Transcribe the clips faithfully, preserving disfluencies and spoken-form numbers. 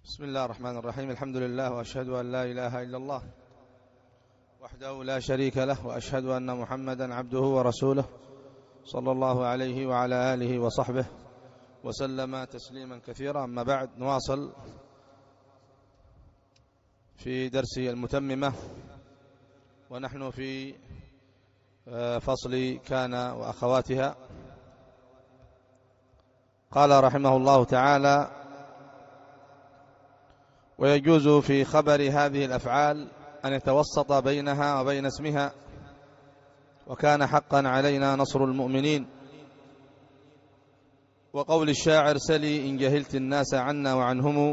بسم الله الرحمن الرحيم. الحمد لله وأشهد أن لا إله إلا الله وحده لا شريك له، وأشهد أن محمدا عبده ورسوله صلى الله عليه وعلى آله وصحبه وسلم تسليما كثيرا. أما بعد، نواصل في درس المتممة، ونحن في فصل كان وأخواتها. قال رحمه الله تعالى: ويجوز في خبر هذه الأفعال أن يتوسط بينها وبين اسمها، وكان حقا علينا نصر المؤمنين. وقول الشاعر: سلي إن جهلت الناس عنا وعنهم،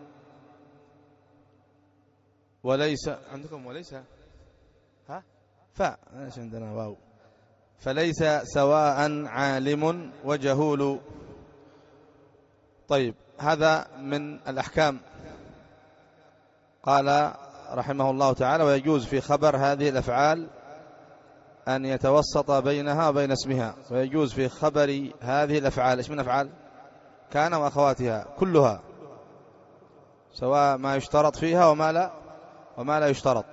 وليس عندكم وليس ها فا ايش عندنا واو، فليس سواء عالم وجهول. طيب، هذا من الأحكام. قال رحمه الله تعالى: ويجوز في خبر هذه الأفعال أن يتوسط بينها وبين اسمها. ويجوز في خبر هذه الأفعال، إيش من أفعال؟ كان وأخواتها كلها، سواء ما يشترط فيها وما لا وما لا يشترط.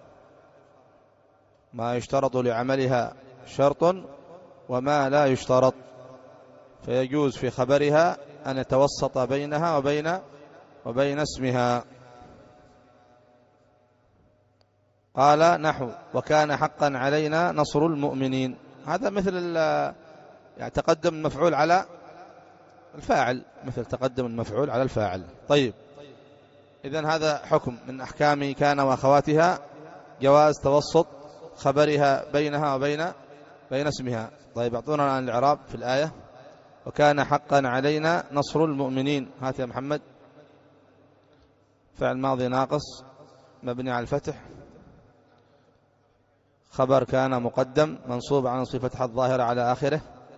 ما يشترط لعملها شرط وما لا يشترط، فيجوز في خبرها أن يتوسط بينها وبين وبين اسمها. قال نحو: وكان حقا علينا نصر المؤمنين. هذا مثل يعني تقدم المفعول على الفاعل، مثل تقدم المفعول على الفاعل. طيب، إذن هذا حكم من أحكام كان وأخواتها، جواز توسط خبرها بينها وبين بين اسمها. طيب، اعطونا الآن الإعراب في الآية: وكان حقا علينا نصر المؤمنين. هات يا محمد. فعل ماضي ناقص مبني على الفتح، خبر كان مقدم منصوب على نصب فتحة الظاهرة على آخره،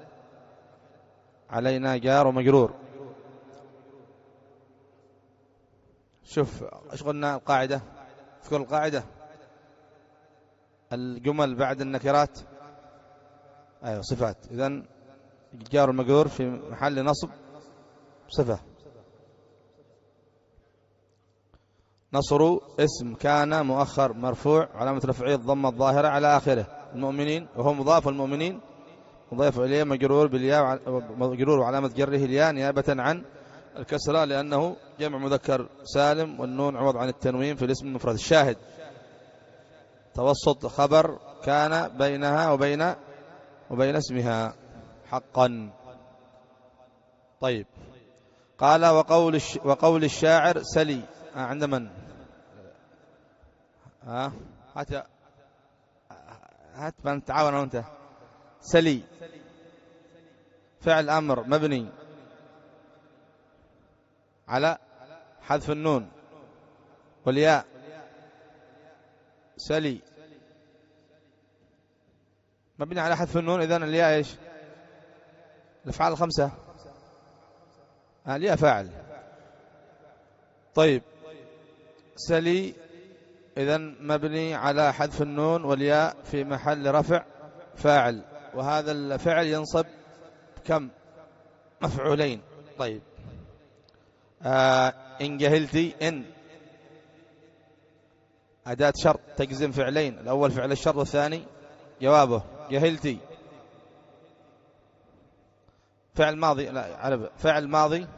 علينا جار ومجرور. شوف ايش قلنا القاعدة، اذكر القاعدة: الجمل بعد النكرات ايوه صفات. اذن الجار والمجرور في محل نصب صفة. نصر اسم كان مؤخر مرفوع، علامة رفعه الضمة الظاهرة على آخره. المؤمنين وهو مضاف، المؤمنين مضاف إليه مجرور بالياء، مجرور وعلامة جره الياء نيابة عن الكسرة، لأنه جمع مذكر سالم، والنون عوض عن التنوين في الاسم المفرد. الشاهد: توسط خبر كان بينها وبين وبين اسمها حقا. طيب، قال: وقول وقول الشاعر سلي. عند من؟ ها هات هات من تعاون وانت. سلي فعل أمر مبني على حذف النون والياء. سلي مبني على حذف النون، إذن الياء ايش؟ الأفعال الخمسة. الياء فاعل. طيب، سلي إذن مبني على حذف النون والياء في محل رفع فاعل، وهذا الفعل ينصب كم؟ مفعولين. طيب، آه إن جهلتي، إن أداة شرط تجزم فعلين، الأول فعل الشرط والثاني جوابه. جهلتي فعل ماضي، لا عرب فعل ماضي،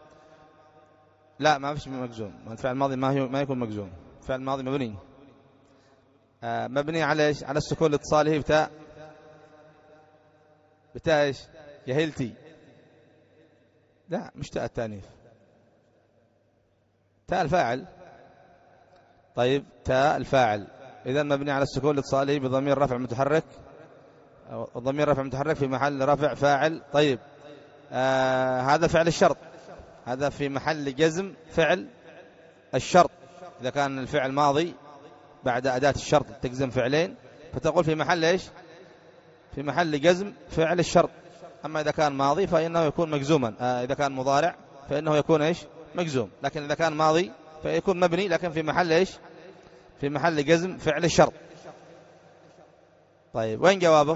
لا ما فيش مجزوم. الفعل الماضي ما هي ما يكون مجزوم. فعل ماضي مبني آه مبني على ايش؟ على السكون لاتصاله بتاء بتاء ايش؟ جهلتي، لا مش تاء التانيث، تاء الفاعل. طيب، تاء الفاعل اذا مبني على السكون لاتصاله بضمير رفع متحرك، ضمير رفع متحرك في محل رفع فاعل. طيب، آه هذا فعل الشرط، هذا في محل جزم فعل الشرط. إذا كان الفعل ماضي بعد أداة الشرط تجزم فعلين، فتقول في محل إيش؟ في محل جزم فعل الشرط. أما إذا كان ماضي فإنه يكون مجزوما، آه إذا كان مضارع فإنه يكون إيش؟ مجزوم. لكن إذا كان ماضي فيكون مبني، لكن في محل إيش؟ في محل جزم فعل الشرط. طيب، وين جوابه؟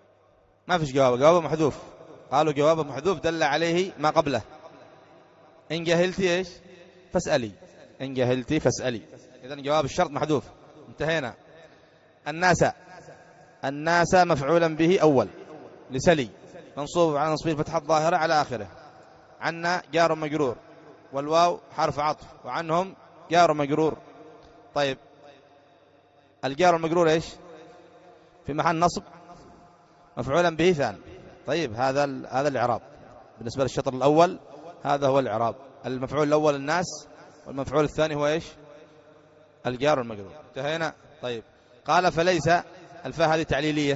ما فيش جوابه، جوابه محذوف. قالوا جوابه محذوف دل عليه ما قبله. إن جهلتي إيش فاسألي، إن جهلتي فاسألي. إذن جواب الشرط محذوف، انتهينا. الناس، الناس مفعولا به أول لسلي منصوب على نصبه الفتحة الظاهرة على آخره. عنا جار مجرور والواو حرف عطف، وعنهم جار مجرور. طيب الجار المجرور إيش في محل نصب مفعولا به ثاني. طيب هذا هذا الإعراب بالنسبة للشطر الأول، هذا هو الإعراب. المفعول الأول الناس، والمفعول الثاني هو إيش الجار المجرور. انتهينا. طيب قال فليس، الفاء هذه تعليلية،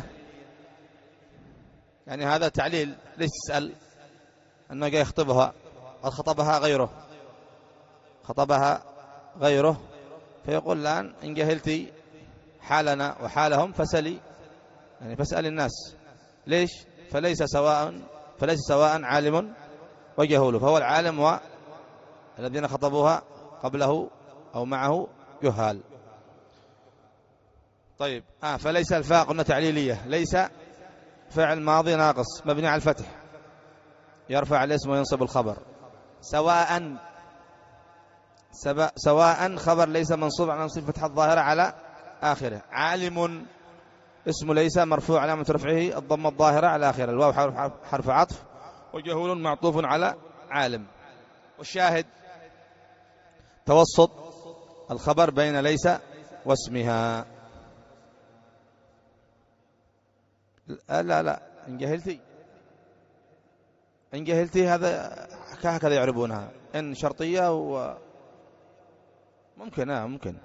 يعني هذا تعليل، ليش تسأل أنه جاي يخطبها، قد خطبها غيره، خطبها غيره، فيقول الآن إن جهلتي حالنا وحالهم فسلي، يعني فاسأل الناس. ليش؟ فليس سواء، فليس سواء عالم وجهول، فهو العالم والذين خطبوها قبله أو معه جهال. طيب آه فليس الفاء قلنا تعليلية، ليس فعل ماضي ناقص مبني على الفتح يرفع الاسم وينصب الخبر. سواء، سواء خبر ليس منصوب على نصب الفتحة الظاهرة على آخره. عالم اسم ليس مرفوع علامة رفعه الضمة الظاهرة على آخره. الواو حرف عطف، وجهول معطوف على عالم. والشاهد توسط الخبر بين ليس واسمها. لا لا إن جهلتي، إن جهلتي هذا هكذا يعربونها، إن شرطية و ممكن آه ممكن.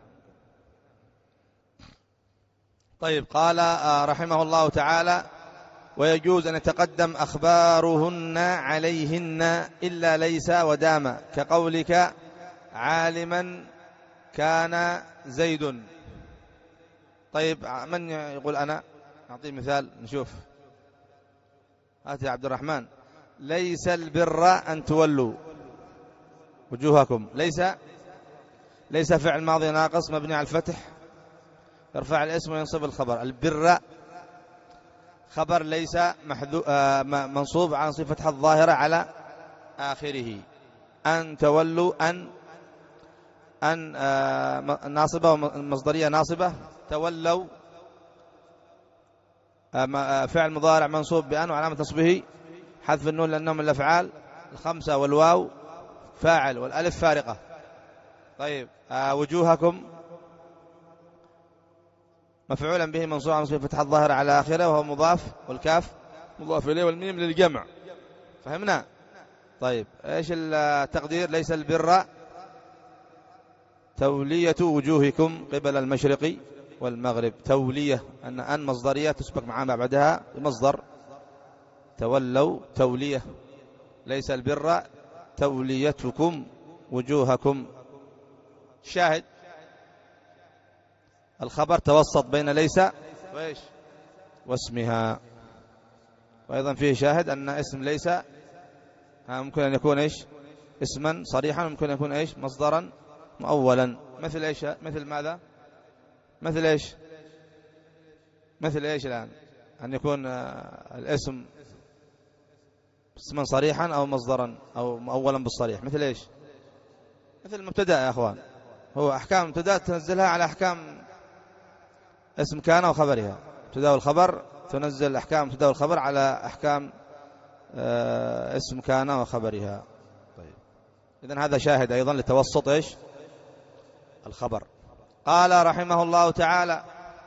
طيب قال رحمه الله تعالى ويجوز أن يتقدم أخبارهن عليهن إلا ليس ودام، كقولك عالما كان زيد. طيب من يقول أنا؟ نعطيه مثال نشوف. هات يا عبد الرحمن. ليس البر أن تولوا وجوهكم. ليس، ليس فعل ماضي ناقص مبني على الفتح يرفع الاسم وينصب الخبر. البر خبر ليس محذو آه منصوب عن صفة فتحة الظاهرة على آخره. أن تولوا، أن أن آه ناصبة ومصدرية ناصبة. تولوا آه فعل مضارع منصوب بأن وعلامة نصبه حذف النون لأنهم من الأفعال الخمسة، والواو فاعل والألف فارقة. طيب آه وجوهكم مفعولا به منصوب على فتح الظاهر على آخره وهو مضاف، والكاف مضاف إليه، والميم للجمع. فهمنا؟ طيب إيش التقدير؟ ليس البر تولية وجوهكم قبل المشرق والمغرب. تولية أن أن مصدرية تسبق معها بعدها بمصدر تولوا تولية. ليس البر توليتكم وجوهكم. شاهد الخبر توسط بين ليس وإيش واسمها. وأيضا فيه شاهد أن اسم ليس ممكن أن يكون إيش اسما صريحا، وممكن أن يكون إيش مصدرا مؤولا. مثل إيش؟ مثل ماذا؟ مثل إيش؟ مثل إيش الآن؟ أن يكون الاسم اسما صريحا أو مصدرا أو مؤولا بالصريح. مثل إيش؟ مثل المبتدأ يا أخوان. هو أحكام المبتدأ تنزلها على أحكام اسم كان وخبرها. ابتداء والخبر تنزل أحكام ابتداء والخبر على أحكام اسم كان وخبرها. طيب إذن هذا شاهد أيضا لتوسط إيش الخبر. قال رحمه الله تعالى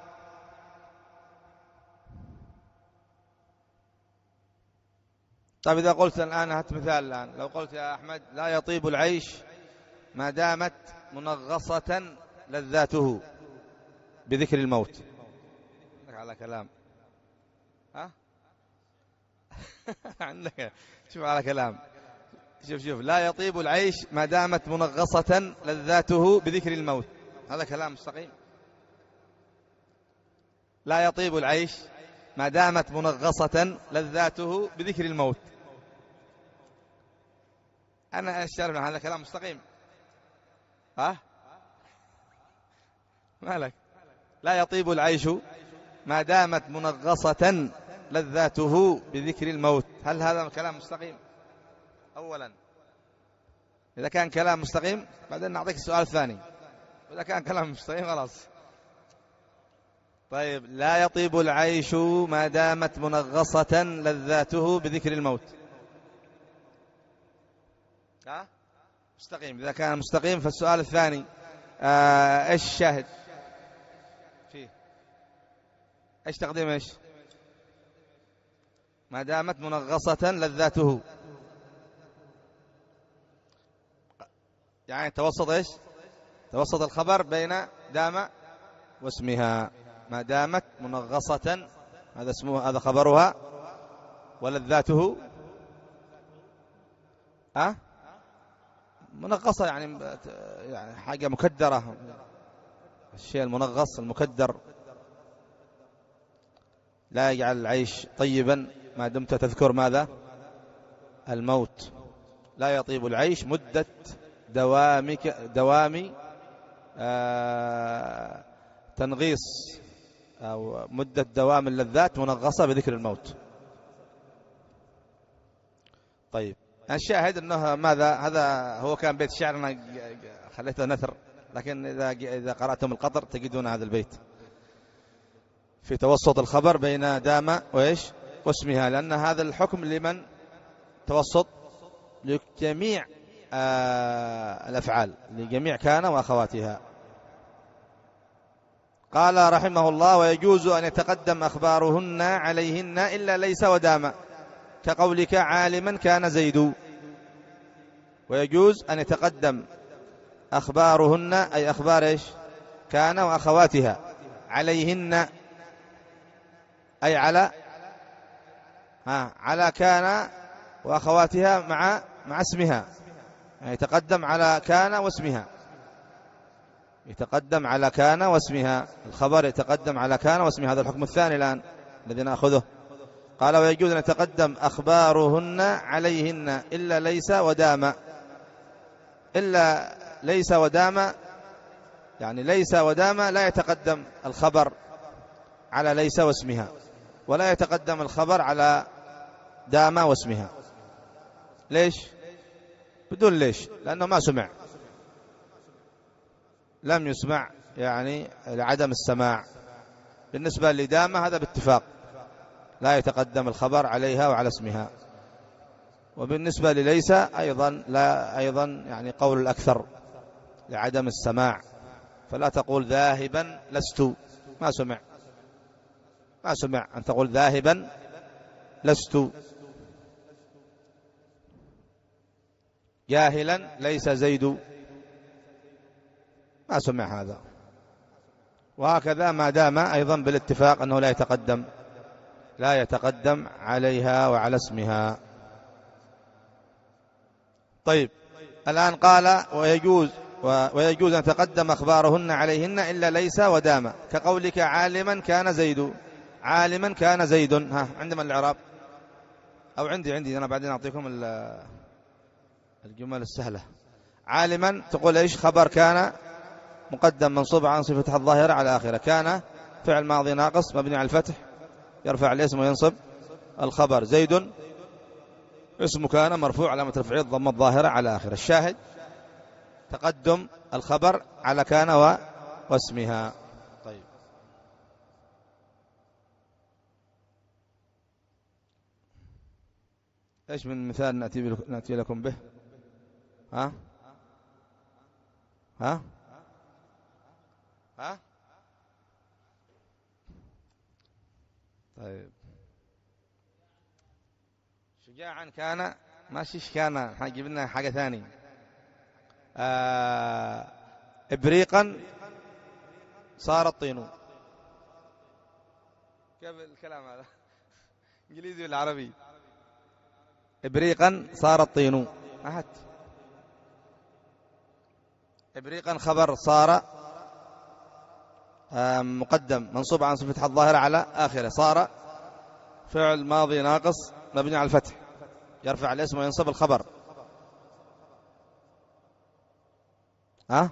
طيب إذا قلت الآن هات مثال الآن، لو قلت يا أحمد لا يطيب العيش ما دامت منغصة لذاته بذكر الموت. عندك على كلام ها عندك شوف على كلام. شوف شوف لا يطيب العيش ما دامت منغصة لذاته بذكر الموت، هذا كلام مستقيم. لا يطيب العيش ما دامت منغصة لذاته بذكر الموت. أنا أشتري هذا كلام مستقيم. ها مالك؟ لا يطيب العيش ما دامت منغصة لذاته بذكر الموت، هل هذا كلام مستقيم؟ أولا إذا كان كلام مستقيم بعدين نعطيك السؤال الثاني، إذا كان كلام مستقيم خلاص. طيب، لا يطيب العيش ما دامت منغصة لذاته بذكر الموت. ها؟ مستقيم. إذا كان مستقيم فالسؤال الثاني آه إيش الشاهد فيه؟ إيش تقديم إيش؟ ما دامت منغصة لذاته، يعني توسط إيش؟ توسط الخبر بين دام واسمها. ما دامت منغصة هذا اسمه، هذا خبرها، ولذاته أه؟ منغصة يعني يعني حاجة مكدرة، الشيء المنغص المكدر. لا يجعل العيش طيبا ما دمت تذكر ماذا؟ الموت. لا يطيب العيش مدة دوامك دوام آه تنغيص أو مدة دوام اللذات منغصة بذكر الموت. طيب، الشاهد أنه ماذا؟ هذا هو كان بيت شعر، أنا خليته نثر، لكن إذا إذا قرأتم القطر تجدون هذا البيت في توسط الخبر بين دام وإيش واسمها، لأن هذا الحكم لمن توسط لجميع آه الأفعال، لجميع كان وأخواتها. قال رحمه الله: ويجوز أن يتقدم أخبارهن عليهن إلا ليس ودام، كقولك عالما كان زيد. ويجوز أن يتقدم أخبارهن أي أخبار إيش؟ كان وأخواتها عليهن أي على ها على كان وأخواتها مع مع اسمها، يعني يتقدم على كان واسمها، يتقدم على كان واسمها، الخبر يتقدم على كان واسمها. هذا الحكم الثاني الآن الذي نأخذه. قال: ويجوز أن يتقدم أخبارهن عليهن إلا ليس ودام. إلا ليس ودام يعني ليس ودام لا يتقدم الخبر على ليس واسمها، ولا يتقدم الخبر على دام واسمها. ليش؟ بدون ليش، لأنه ما سمع، لم يسمع، يعني لعدم السماع. بالنسبة لدام هذا باتفاق لا يتقدم الخبر عليها وعلى اسمها. وبالنسبة لليس أيضا لا، أيضا يعني قول الأكثر لعدم السماع. فلا تقول ذاهبا لست، ما سمع، ما سمع أن تقول ذاهبا لست. جاهلا ليس زيد، ما سمع هذا. وهكذا ما دام أيضا بالاتفاق أنه لا يتقدم لا يتقدم عليها وعلى اسمها. طيب، الآن قال: ويجوز ويجوز أن تقدم أخبارهن عليهن إلا ليس ودام، كقولك عالما كان زيد. عالما كان زيد، ها عندما الإعراب أو عندي عندي أنا بعدين أعطيكم الجمل السهلة. عالما تقول إيش؟ خبر كان مقدم منصوب عن صفة الظاهرة على آخرة. كان فعل ماضي ناقص مبني على الفتح يرفع الاسم وينصب الخبر. زيد اسم كان مرفوع علامة رفعه الضمة الظاهرة على آخرة. الشاهد تقدم الخبر على كان واسمها. طيب، ايش من مثال نأتي, نأتي لكم به؟ ها ها ها طيب، شجاعا كان ماشيش، كان هنجيب لنا حاجة ثانية. آه إبريقا صار الطين. كيف الكلام هذا؟ إنجليزي ولا عربي؟ إبريقا صار الطين. أحد إبريقا خبر صار مقدم منصوب عن صفة الظاهرة على آخره. صار فعل ماضي ناقص مبني على الفتح يرفع الاسم وينصب الخبر. ها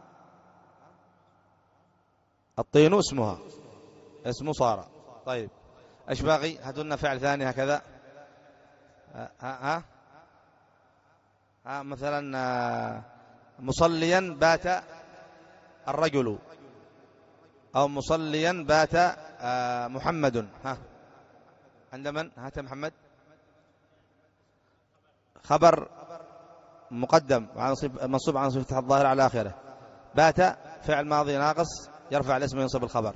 الطين اسمها، اسمه صار. طيب، ايش باقي؟ هاتوا لنا فعل ثاني هكذا. ها ها ها مثلا آه مصليا بات الرجل، أو مصليا بات آه محمد. ها عند من؟ هات محمد. خبر مقدم منصوب عن صفة الظاهر على آخره. بات فعل ماضي ناقص يرفع الاسم وينصب الخبر.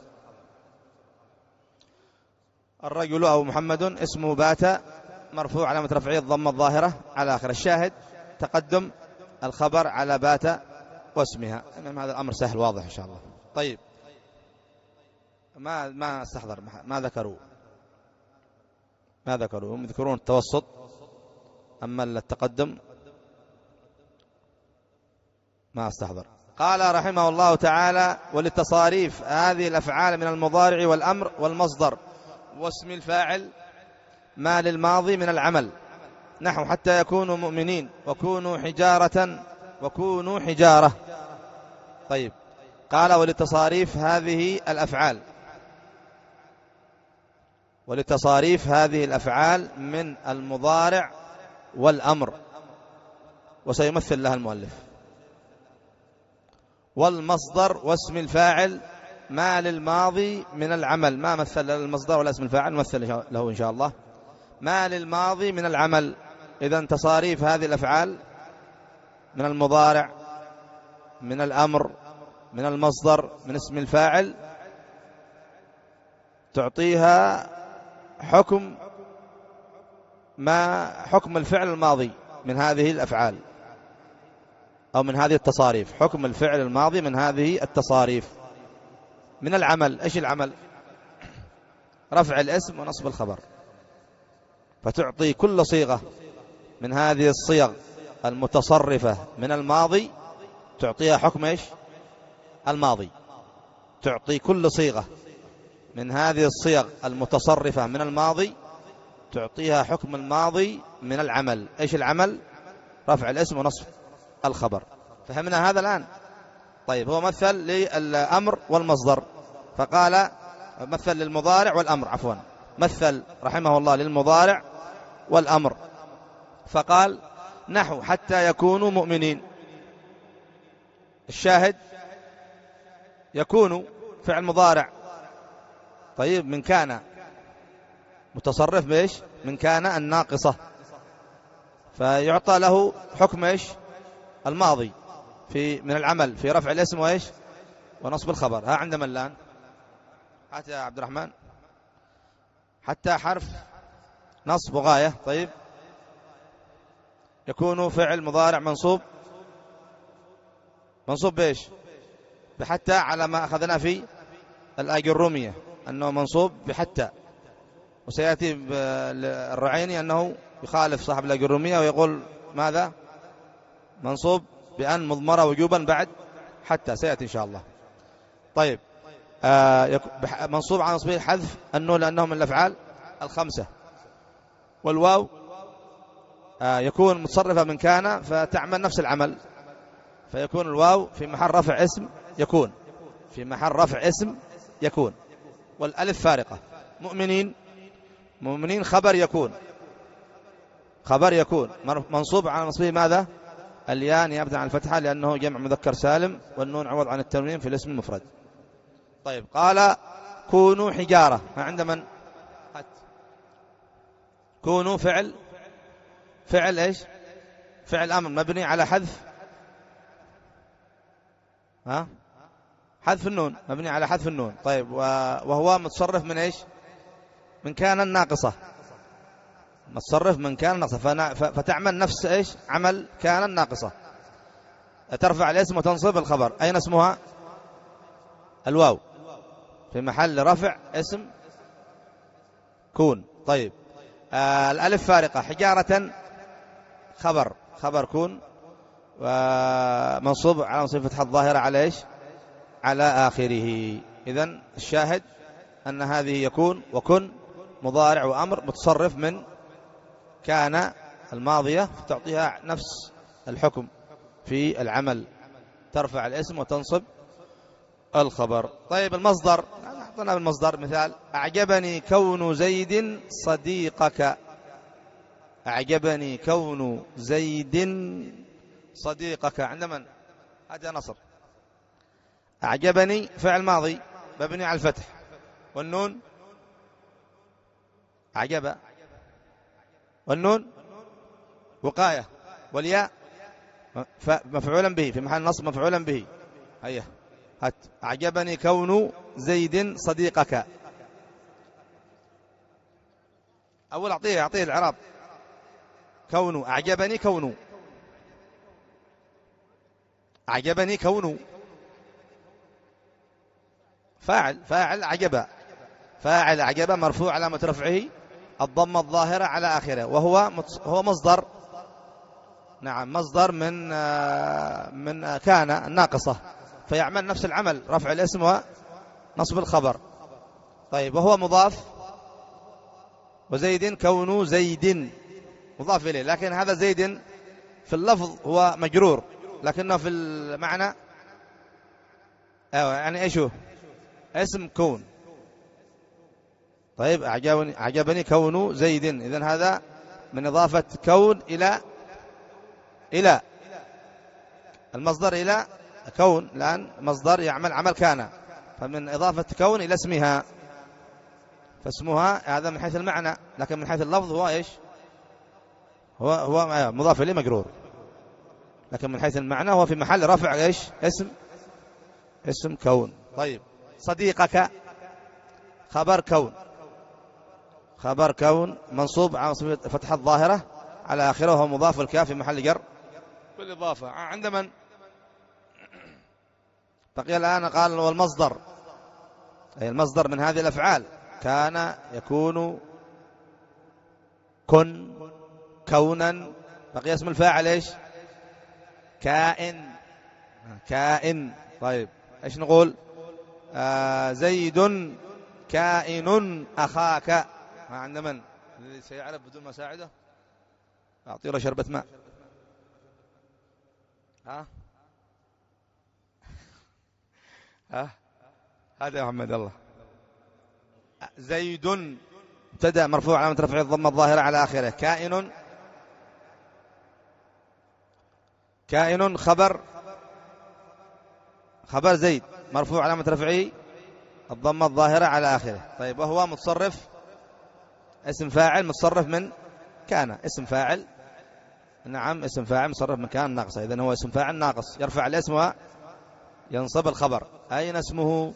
الرجل أو محمد اسمه بات مرفوع علامة رفعه الضمة الظاهرة على آخره. الشاهد تقدم الخبر على بات واسمها. هذا الأمر سهل واضح إن شاء الله. طيب ما ما استحضر ما ذكروا ما ذكروا هم يذكرون التوسط، أما التقدم ما استحضر. قال رحمه الله تعالى: وللتصاريف هذه الأفعال من المضارع والأمر والمصدر واسم الفاعل ما للماضي من العمل، نحو حتى يكونوا مؤمنين وكونوا حجارة وكونوا حجارة. طيب قال: وللتصاريف هذه الأفعال ولتصاريف هذه الأفعال من المضارع والأمر، وسيمثل لها المؤلف، والمصدر واسم الفاعل ما للماضي من العمل. ما مثل المصدر ولا اسم الفاعل، مثل له إن شاء الله. ما للماضي من العمل. إذن تصاريف هذه الأفعال من المضارع، من الأمر، من المصدر، من اسم الفاعل، تعطيها حكم ما حكم الفعل الماضي من هذه الأفعال، أو من هذه التصاريف. حكم الفعل الماضي من هذه التصاريف من العمل. إيش العمل؟ رفع الاسم ونصب الخبر. فتعطي كل صيغة من هذه الصيغ المتصرفة من الماضي تعطيها حكم إيش؟ الماضي. تعطي كل صيغة من هذه الصيغ المتصرفة من الماضي تعطيها حكم الماضي من العمل. إيش العمل؟ رفع الاسم ونصب الخبر. فهمنا هذا الآن؟ طيب هو مثل للأمر والمصدر، فقال مثل للمضارع والأمر، عفوا مثل رحمه الله للمضارع والأمر، فقال: نحو حتى يكونوا مؤمنين. الشاهد يكون فعل مضارع، طيب من كان، متصرف بإيش؟ من كان الناقصة، فيعطى له حكم إيش؟ الماضي في من العمل في رفع الاسم وإيش؟ ونصب الخبر. ها عند من الآن؟ هات يا عبد الرحمن. حتى حرف نصب وغاية. طيب يكون فعل مضارع منصوب منصوب بإيش؟ بحتى، على ما أخذنا في الآجرومية أنه منصوب بحتى، وسيأتي الرعيني أنه يخالف صاحب الآجرومية ويقول ماذا؟ منصوب بأن مضمرة وجوبا بعد حتى، سيأتي إن شاء الله. طيب آه منصوب عن نصبه حذف النون لأنه من الأفعال الخمسة. والواو آه يكون متصرفة من كان فتعمل نفس العمل، فيكون الواو في محل رفع اسم يكون في محل رفع اسم يكون. والألف فارقة. مؤمنين مؤمنين خبر يكون خبر يكون منصوب عن نصبه ماذا؟ الياء نيابة عن الفتحة لأنه جمع مذكر سالم، والنون عوض عن التنوين في الاسم المفرد. طيب قال: كونوا حجارة. ما عند من؟ كونوا فعل فعل إيش؟ فعل أمر مبني على حذف ها حذف النون، مبني على حذف النون. طيب وهو متصرف من إيش؟ من كان الناقصة، متصرف من كان الناقصة، فتعمل نفس إيش؟ عمل كان الناقصة، ترفع الاسم وتنصب الخبر. أين اسمها؟ الواو في محل رفع اسم كون. طيب آه الألف فارقة. حجارة خبر خبر كون، ومنصوب على صفة فتحة الظاهرة على إيش؟ على آخره. إذن الشاهد أن هذه يكون وكن مضارع وأمر متصرف من كان الماضية، تعطيها نفس الحكم في العمل، ترفع الاسم وتنصب الخبر. طيب المصدر، أعطنا بالمصدر مثال: أعجبني كون زيد صديقك. أعجبني كون زيد صديقك عند من؟ هذا نصر. أعجبني فعل ماضي مبني على الفتح، والنون أعجب، والنون وقاية، والياء مفعولا به في محل نصب مفعولا به. هيا هات. أعجبني كون زيد صديقك. أول أعطيه أعطيه الإعراب. كون أعجبني كون أعجبني كون فاعل فاعل أعجب فاعل أعجب مرفوع علامة رفعه الضمة الظاهرة على آخره، وهو هو مصدر. نعم مصدر من من كان الناقصة، فيعمل نفس العمل رفع الاسم ونصب الخبر. طيب وهو مضاف، وزيد كون زيد مضاف إليه، لكن هذا زيد في اللفظ هو مجرور لكنه في المعنى أيوة يعني إيش هو؟ اسم كون. طيب أعجبني أعجبني كون زيد، إذن هذا من إضافة كون إلى إلى المصدر إلى كون، لأن مصدر يعمل عمل كان، فمن إضافة كون إلى اسمها، فاسمها هذا من حيث المعنى، لكن من حيث اللفظ هو إيش؟ هو هو مضاف إليه مجرور، لكن من حيث المعنى هو في محل رفع إيش؟ اسم اسم كون. طيب صديقك خبر كون، خبر كون منصوب على فتحة الظاهرة على آخره، وهو مضاف الكاف في محل جر بالإضافة. عند من؟ بقي الآن قال والمصدر، أي المصدر من هذه الأفعال كان يكون كن كونا. بقي اسم الفاعل إيش؟ كائن كائن. طيب إيش نقول؟ آه زيد كائن أخاك. ما عند من الذي سيعرف بدون مساعدة؟ أعطي له شربة ماء. ها ها هذا يا محمد الله. زيد ابتدأ مرفوع علامة رفعه الضمة الظاهرة على آخره. كائن كائن خبر خبر زيد مرفوع علامة رفعه الضمة الظاهرة على آخره. طيب وهو متصرف اسم فاعل متصرف من كان، اسم فاعل. نعم اسم فاعل متصرف من كان ناقصة، إذن هو اسم فاعل ناقص يرفع الاسم وينصب الخبر. أين اسمه؟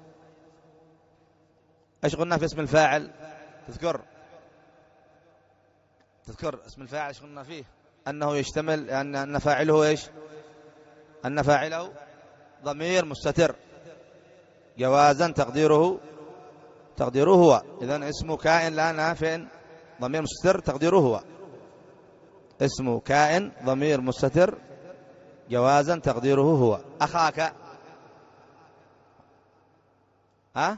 ايش قلنا في اسم الفاعل؟ تذكر تذكر اسم الفاعل ايش قلنا فيه؟ أنه يشتمل أن أن فاعله ايش؟ أن فاعله ضمير مستتر جوازا تقديره تقديره هو. إذن اسمه كائن لا فين ضمير مستتر تقديره هو. اسمه كائن ضمير مستتر جوازا تقديره هو. أخاك ها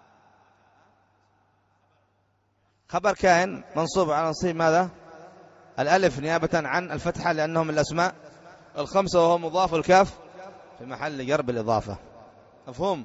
خبر كائن منصوب على نصيب ماذا؟ الألف نيابة عن الفتحة لأنهم الأسماء الخمسة، وهو مضاف الكاف في محل جر بالإضافة. مفهوم؟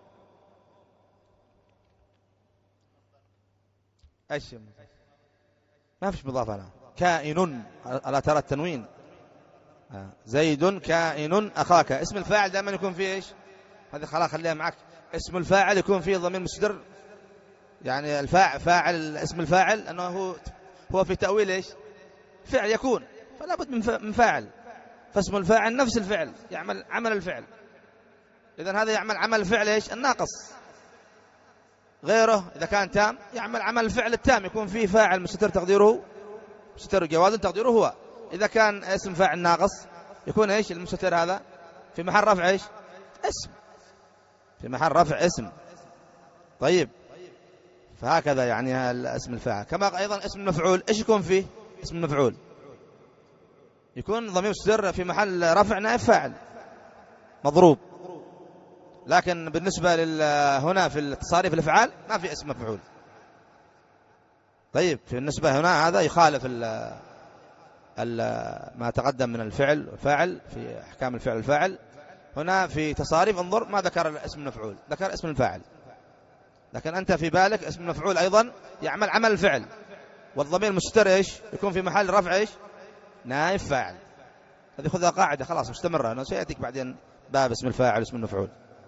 ايش ما فيش مضاف هنا. كائن ألا ترى التنوين؟ زيد كائن أخاك. اسم الفاعل دائما يكون فيه ايش؟ هذه خلاص خليها معك. اسم الفاعل يكون فيه ضمير مستتر، يعني الفاعل فاعل اسم الفاعل أنه هو هو في تأويل ايش؟ فعل يكون، فلا بد من فاعل، فاسم الفاعل نفس الفعل يعمل عمل الفعل. إذن هذا يعمل عمل الفعل ايش؟ الناقص. غيره إذا كان تام يعمل عمل الفعل التام، يكون فيه فاعل مستتر تقديره مستتر جواز تقديره هو. إذا كان اسم فاعل ناقص يكون ايش المستتر هذا؟ في محل رفع ايش؟ اسم، في محل رفع اسم. طيب فهكذا يعني اسم الفاعل. كما أيضا اسم المفعول ايش يكون فيه؟ اسم المفعول يكون ضمير مستتر في محل رفع نائب فاعل مضروب، لكن بالنسبة هنا في التصاريف الافعال ما في اسم مفعول. طيب بالنسبة هنا هذا يخالف ال ال ما تقدم من الفعل والفاعل في احكام الفعل والفاعل. هنا في تصاريف انظر ما ذكر اسم المفعول، ذكر اسم الفاعل، لكن أنت في بالك اسم المفعول أيضا يعمل عمل الفعل، والضمير المستتر ايش؟ يكون في محل رفع ايش؟ نائب فاعل. هذه خذها قاعدة خلاص مستمرة، أنه سيأتيك بعدين باب اسم الفاعل اسم المفعول.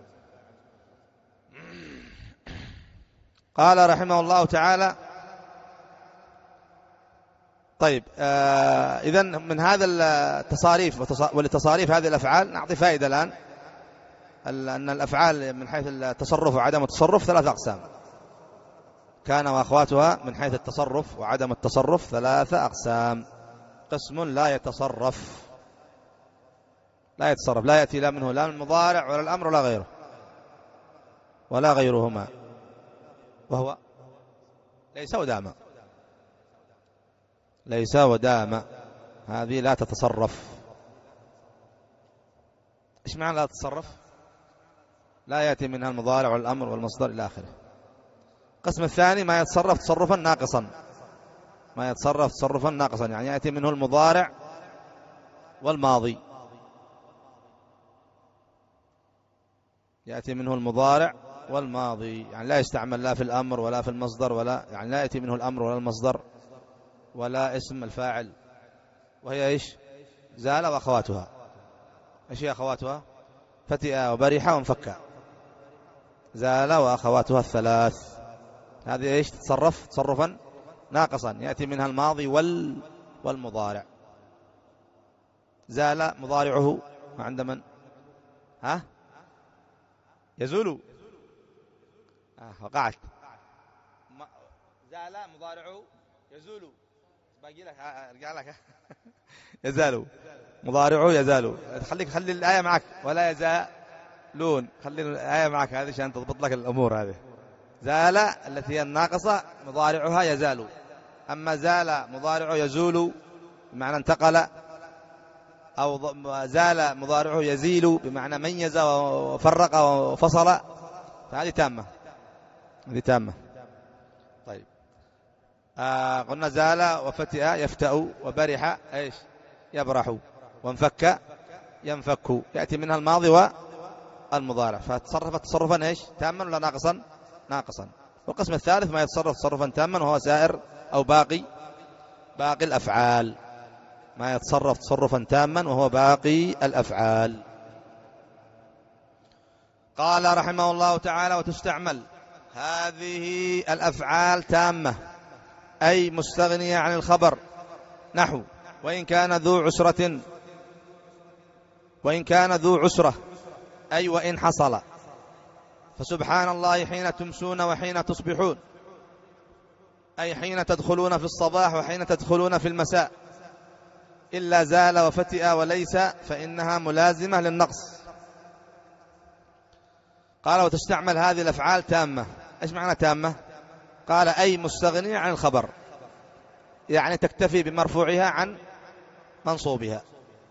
قال رحمه الله تعالى طيب آه إذن من هذا التصاريف ولتصاريف هذه الأفعال نعطي فائدة الآن، أن الأفعال من حيث التصرف وعدم التصرف ثلاث أقسام. كان وأخواتها من حيث التصرف وعدم التصرف ثلاثة أقسام. قسم لا يتصرف، لا يتصرف لا يأتي لا منه لا المضارع ولا الأمر ولا غيره ولا غيرهما، وهو ليس ودام. ليس ودام هذه لا تتصرف. إيش معنى لا تتصرف؟ لا يأتي منها المضارع والأمر والمصدر إلى آخره. القسم الثاني ما يتصرف تصرفا ناقصا، ما يتصرف تصرفا ناقصا يعني يأتي منه المضارع والماضي، يأتي منه المضارع والماضي، يعني لا يستعمل لا في الأمر ولا في المصدر، ولا يعني لا يأتي منه الأمر ولا المصدر ولا اسم الفاعل. وهي إيش؟ زال وأخواتها. إيش هي أخواتها؟ فتئة وبرحة وانفكة. زال وأخواتها الثلاث، هذه إيش؟ تتصرف تصرفا ناقصا يأتي منها الماضي وال والمضارع. زال مضارعه عند من؟ ها؟ يزول. آه وقعت. زال مضارعه يزول. باقي لك ارجع لك. يزال مضارعه يزال. خليك خلي الآية معك ولا يزالون، خلي الآية معك هذه عشان تضبط لك الأمور هذه. زال التي هي الناقصة مضارعها يزال، أما زال مضارعه يزول بمعنى انتقل، أو زال مضارعه يزيل بمعنى ميز وفرق وفصل، فهذه تامة، هذه تامة. طيب آه قلنا زال وفتئ يفتأ وبرح ايش؟ يبرح، وانفك ينفك، يأتي منها الماضي والمضارع، فتصرف تصرفا ايش؟ تاما ولا ناقصا؟ ناقصا. والقسم الثالث ما يتصرف تصرفا تاما وهو سائر أو باقي باقي الأفعال، ما يتصرف تصرفا تاما وهو باقي الأفعال. قال رحمه الله تعالى وتستعمل هذه الأفعال تامة أي مستغنية عن الخبر، نحو وإن كان ذو عسرة، وإن كان ذو عسرة أي وإن حصل، فسبحان الله حين تمسون وحين تصبحون، أي حين تدخلون في الصباح وحين تدخلون في المساء، إلا زال وفتئ وليس فإنها ملازمة للنقص. قال وتستعمل هذه الأفعال تامة. إيش معنى تامة؟ قال أي مستغنية عن الخبر، يعني تكتفي بمرفوعها عن منصوبها.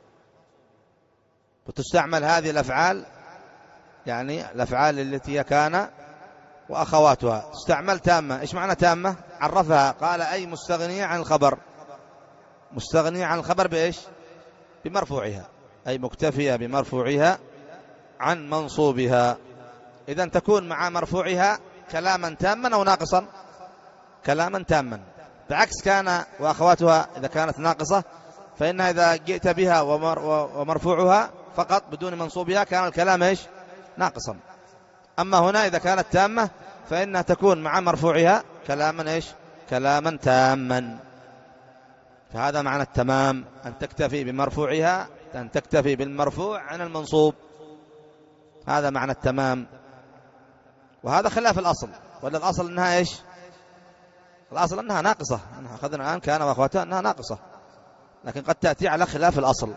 وتستعمل هذه الأفعال يعني الأفعال التي هي كان وأخواتها تستعمل تامة. إيش معنى تامة؟ عرفها قال أي مستغنية عن الخبر، مستغنية عن الخبر بإيش؟ بمرفوعها، أي مكتفية بمرفوعها عن منصوبها. إذن تكون مع مرفوعها كلاما تاما أو ناقصا؟ كلاما تاما. بعكس كان وأخواتها إذا كانت ناقصة فإنها إذا جئت بها ومرفوعها فقط بدون منصوبها كان الكلام إيش؟ ناقصا. أما هنا إذا كانت تامة فإنها تكون مع مرفوعها كلاما إيش؟ كلاما تاما. فهذا معنى التمام، أن تكتفي بمرفوعها، أن تكتفي بالمرفوع عن المنصوب، هذا معنى التمام. وهذا خلاف الأصل، ولا الأصل أنها إيش؟ الأصل أنها ناقصة، أنها أخذنا الآن كان وأخواتها أنها ناقصة، لكن قد تأتي على خلاف الأصل.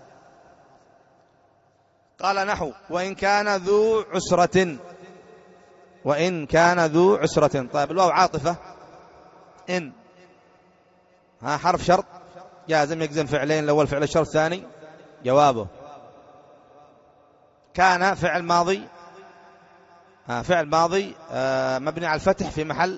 قال نحو وإن كان ذو عسرة، وإن كان ذو عسرة. طيب الواو عاطفة، إن ها حرف شرط جازم يجزم فعلين، الأول فعل الشرط الثاني جوابه. كان فعل ماضي، ها فعل ماضي آه مبني على الفتح في محل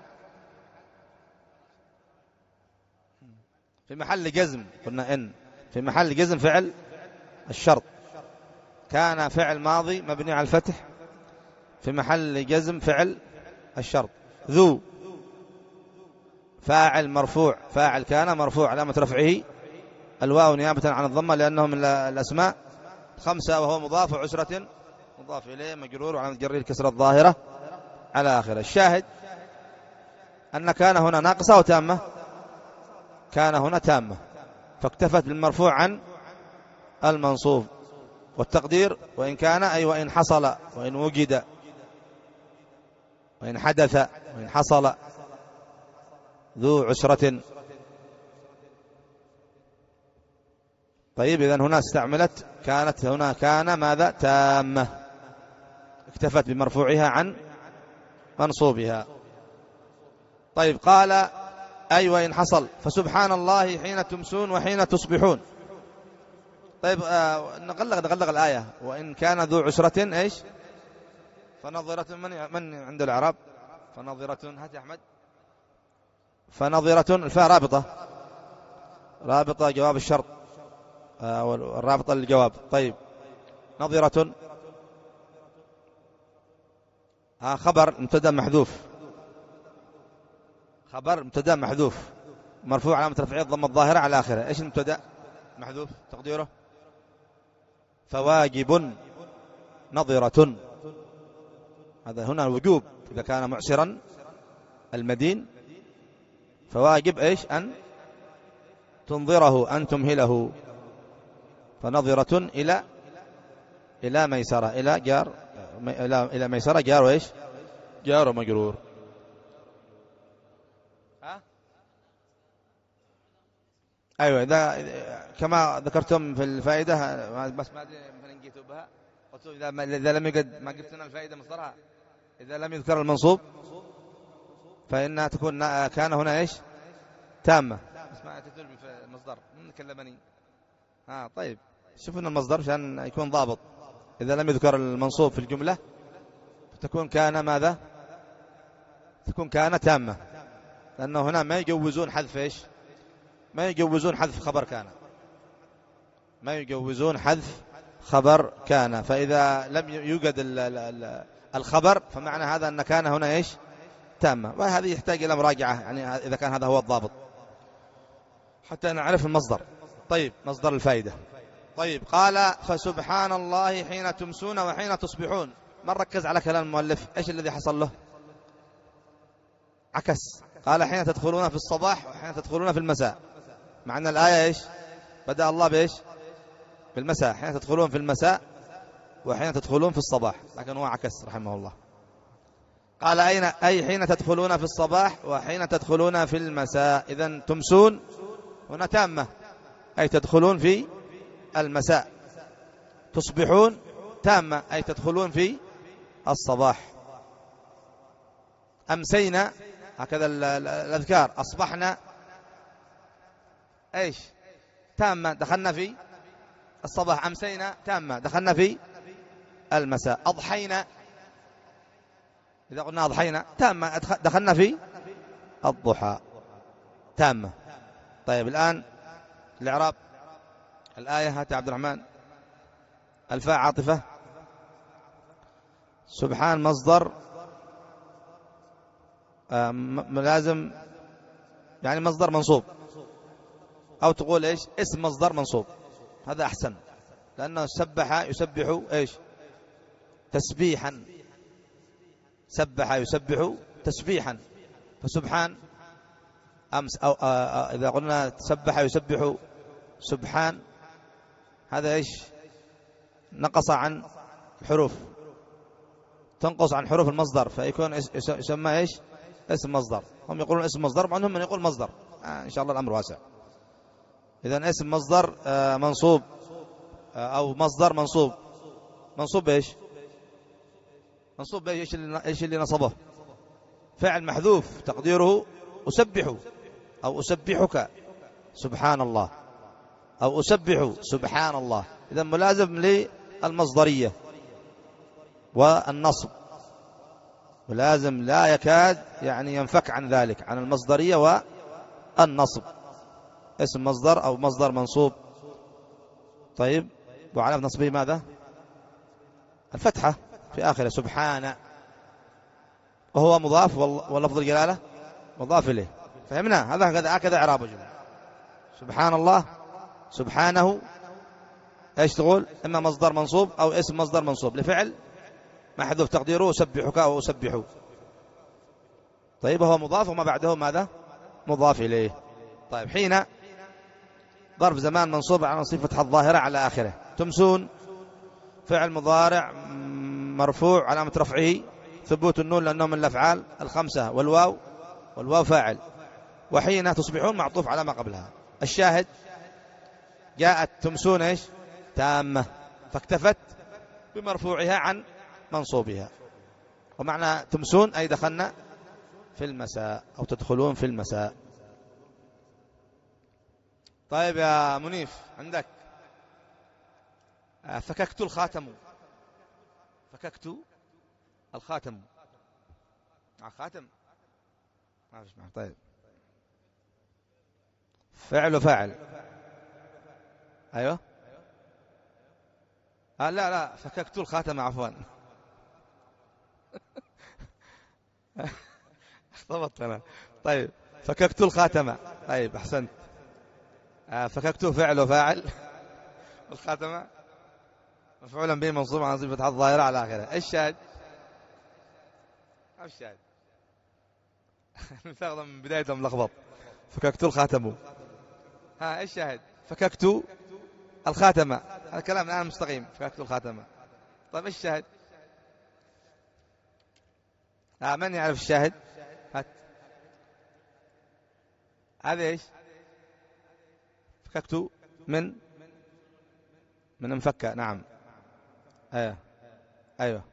في محل جزم، قلنا إن في محل جزم فعل الشرط. كان فعل ماضي مبني على الفتح في محل جزم فعل الشرط. ذو فاعل مرفوع، فاعل كان مرفوع علامة رفعه الواو نيابة عن الضمة لأنه من الأسماء خمسة، وهو مضاف وعشرة مضاف إليه مجرور وعلامة جره الكسرة الظاهرة على آخره. الشاهد أن كان هنا ناقصة وتامة، كان هنا تامة، فاكتفت بالمرفوع عن المنصوب. والتقدير وإن كان أي وإن حصل وإن وجد وإن حدث وإن حصل ذو عسرة. طيب إذن هنا استعملت كانت هنا كان ماذا تامة، اكتفت بمرفوعها عن منصوبها. طيب قال أي وإن حصل فسبحان الله حين تمسون وحين تصبحون. طيب آه نغلق نغلق الآية. وإن كان ذو عسرة إيش فنظرة من من عند العرب فنظرة هات يا أحمد فنظرة الفاء رابطة رابطة جواب الشرط آه الرابطة للجواب. طيب نظرة آه خبر مبتدا محذوف خبر مبتدا محذوف مرفوع علامة رفعه الضمة الظاهرة على آخره. إيش المبتدا محذوف تقديره فواجب نظرة. هذا هنا الوجوب إذا كان معسرا المدين فواجب إيش أن تنظره أن تمهله. فنظرة إلى إلى ميسرة إلى جار إلى إلى ميسرة جار وإيش جار ومجرور. ها أيوة إذا كما ذكرتم في الفائدة بس ما أدري مثلا جيتوا بها قلت إذا إذا لم يقد ما قلت لنا الفائدة مصدرها إذا لم يذكر المنصوب فإنها تكون كان هنا إيش تامة. بس ما تدل بالمصدر نكلمني ها. طيب شوفنا المصدر عشان يكون ضابط. إذا لم يذكر المنصوب في الجملة فتكون كان ماذا تكون كان تامة، لأنه هنا ما يجوزون حذف إيش ما يجوزون حذف خبر كان ما يجوزون حذف خبر كان. فإذا لم يوجد الخبر فمعنى هذا أن كان هنا إيش تامة. وهذه يحتاج إلى مراجعة يعني إذا كان هذا هو الضابط حتى نعرف المصدر. طيب مصدر الفائدة. طيب قال فسبحان الله حين تمسون وحين تصبحون. من ركز على كلام المؤلف إيش الذي حصل له عكس. قال حين تدخلون في الصباح وحين تدخلون في المساء، مع أن الآية إيش بدأ الله بإيش بالمساء حين تدخلون في المساء وحين تدخلون في الصباح، لكن هو عكس رحمه الله. قال أين أي حين تدخلون في الصباح وحين تدخلون في المساء. إذن تمسون هنا تامة أي تدخلون في المساء. تصبحون تامة أي تدخلون في الصباح. أمسينا هكذا الأذكار أصبحنا إيش تامة دخلنا في الصباح. أمسينا تامة دخلنا في المساء. أضحينا إذا قلنا أضحينا تامة دخلنا في الضحى تامة. طيب الآن الإعراب الآية هات عبد الرحمن. الفاء عاطفة سبحان مصدر ملازم يعني مصدر منصوب، أو تقول إيش اسم مصدر منصوب، هذا أحسن لأنه سبح يسبح إيش تسبيحا سبح يسبح تسبيحا. فسبحان أمس أو آآ إذا قلنا سبح يسبح سبحان هذا إيش نقص عن الحروف تنقص عن حروف المصدر فيكون يسمى إيش اسم مصدر. هم يقولون اسم مصدر مع أنهم من يقول مصدر آه إن شاء الله الأمر واسع. إذن اسم مصدر آه منصوب آه أو مصدر منصوب. منصوب إيش منصوب إيش اللي, إيش اللي نصبه فعل محذوف تقديره أسبح أو أسبحك سبحان الله أو أسبح سبحان الله. إذن ملازم للمصدرية والنصب، ولازم لا يكاد يعني ينفك عن ذلك عن المصدرية والنصب. اسم مصدر أو مصدر منصوب. طيب وعلامة نصبه ماذا الفتحة في آخره سبحان، وهو مضاف ولفظ الجلالة مضاف إليه. فهمنا هذا هكذا إعراب جملة سبحان الله سبحانه ايش تقول؟ اما مصدر منصوب او اسم مصدر منصوب لفعل محذوف تقديره أسبحك أو أسبحه. طيب هو مضاف وما بعده ماذا؟ مضاف إليه. طيب حين ظرف زمان منصوب على صفة الظاهرة على آخره. تمسون فعل مضارع مرفوع علامة رفعه ثبوت النون لأنه من الأفعال الخمسة، والواو والواو فاعل. وحين تصبحون معطوف على ما قبلها. الشاهد جاءت تمسون ايش؟ تامة، فاكتفت بمرفوعها عن منصوبها. ومعنى تمسون أي دخلنا في المساء أو تدخلون في المساء. طيب يا منيف عندك فككت الخاتم. فككت الخاتم مع خاتم ما فيش معه. طيب فعل وفاعل. أيوه آه لا لا فككت الخاتم عفوا اختبطت أنا. طيب فككت الخاتم. طيب أحسنت. آه فككت فعل وفاعل والخاتم مفعولا به منصوب عن صفة الظاهرة على آخره. ايش الشاهد؟ ايش الشاهد؟ تاخذ من بداية ملخبط. فككت الخاتم. ها ايش الشاهد؟ فككت الخاتم. هذا كلام الآن مستقيم. فككت الخاتم. طيب ايش الشاهد؟ آه من يعرف الشاهد؟ هات. هذا ايش؟ فككت من من انفك. نعم ايوه ايوه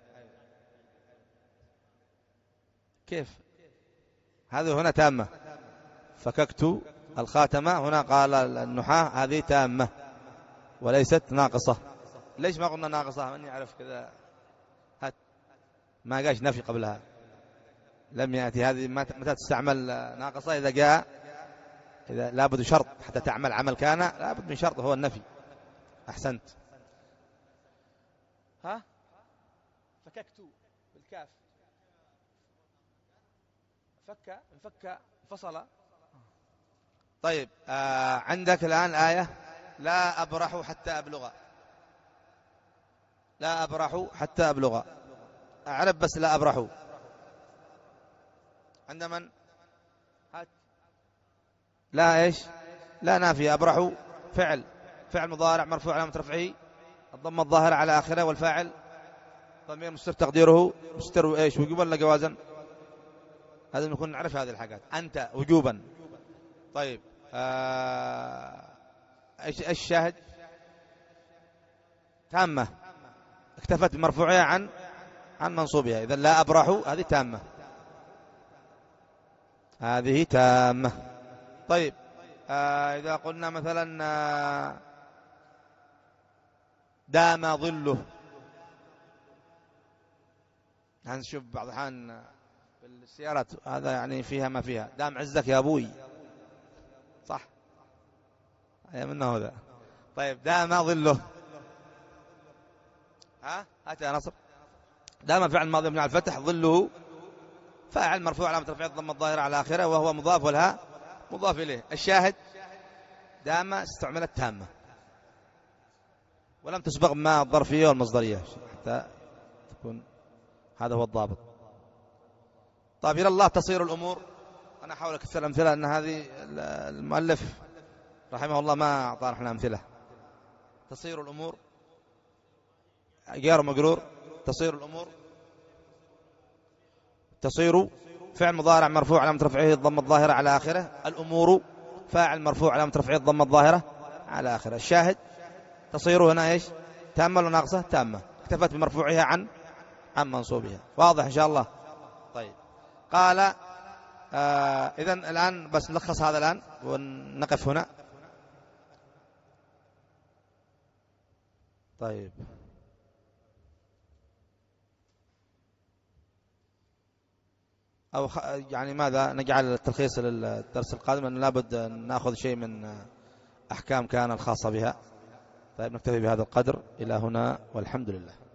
كيف هذه هنا تامة؟ فككت الخاتمة هنا قال النحاة هذه تامة وليست ناقصة. ليش ما قلنا ناقصة؟ من يعرف كذا؟ هات. ما قاش نفي قبلها، لم يأتي. هذه متى تستعمل ناقصة؟ إذا جاء إذا لابد شرط حتى تعمل عمل كان لابد من شرط هو النفي. أحسنت. ها فككت بالكاف. فك انفك انفصل. طيب آه عندك الآن آية لا أبرح حتى أبلغ. لا أبرح حتى أبلغ. أعرف بس لا أبرح عند من؟ هات. لا إيش؟ لا نافية. أبرح فعل فعل مضارع مرفوع علامة رفعه الضمة الظاهرة على آخره، والفاعل ضمير مستتر تقديره مستتر إيش وجوبا ولا جوازا؟ هذا نكون نعرف هذه الحاجات. أنت وجوبا. طيب آه... ايش الشاهد؟ تامة اكتفت بمرفوعها عن عن منصوبها. إذا لا أبرح هذه تامة، هذه تامة. طيب آه إذا قلنا مثلا آه دام ظله. هنشوف بعض الأحيان في السيارات هذا يعني فيها ما فيها. دام عزك يا أبوي، صح؟ هي منه هذا. طيب دام ظله. ها هات يا نصر. دام فعل ماضي مبني على الفتح، ظله فاعل مرفوع علامة رفعه الضمة الظاهرة على آخره وهو مضاف، والها مضاف إليه. الشاهد دام استعملت تامة ولم تسبق ما الظرفية والمصدرية حتى تكون. هذا هو الضابط. طيب إلى الله تصير الأمور. أنا أحاول أكثر الأمثلة أن هذه المؤلف رحمه الله ما أعطانا احنا أمثلة. تصير الأمور جار مجرور. تصير الأمور تصير فعل مضارع مرفوع علامة رفعه الضمة الظاهرة على آخره. الأمور فاعل مرفوع علامة رفعه الضمة الظاهرة على آخره. الشاهد تصير هنا إيش؟ تامة ولا ناقصة؟ تامة اكتفت بمرفوعها عن عن منصوبها. واضح إن شاء الله. طيب قال آه إذن الآن بس نلخص هذا الآن ونقف هنا. طيب أو يعني ماذا نجعل التلخيص للدرس القادم، لأن لابد نأخذ شيء من أحكام كان الخاصة بها. طيب نكتفي بهذا القدر إلى هنا والحمد لله.